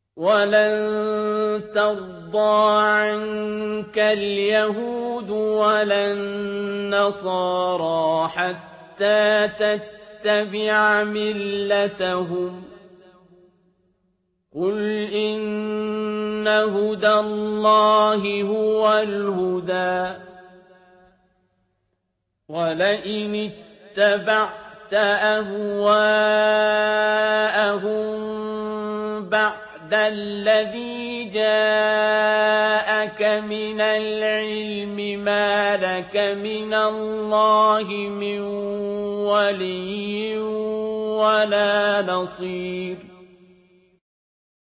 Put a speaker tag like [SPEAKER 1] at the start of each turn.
[SPEAKER 1] وَلَن تَرْضَىٰ عَنكَ الْيَهُودُ وَلَا النَّصَارَىٰ حَتَّىٰ تَتَّبِعَ مِلَّتَهُمْ ۗ قُلْ إِنَّ هُدَى اللَّهِ هُوَ الْهُدَىٰ ۗ وَلَئِنِ اتَّبَعْتَ أَهْوَاءَهُم بَعْدَ الَّذِي جَاءَكَ مِنَ الْعِلْمِ مَا لَكَ مِنَ اللَّهِ مِن وَلِيٍّ وَلَا نَصِيرٍ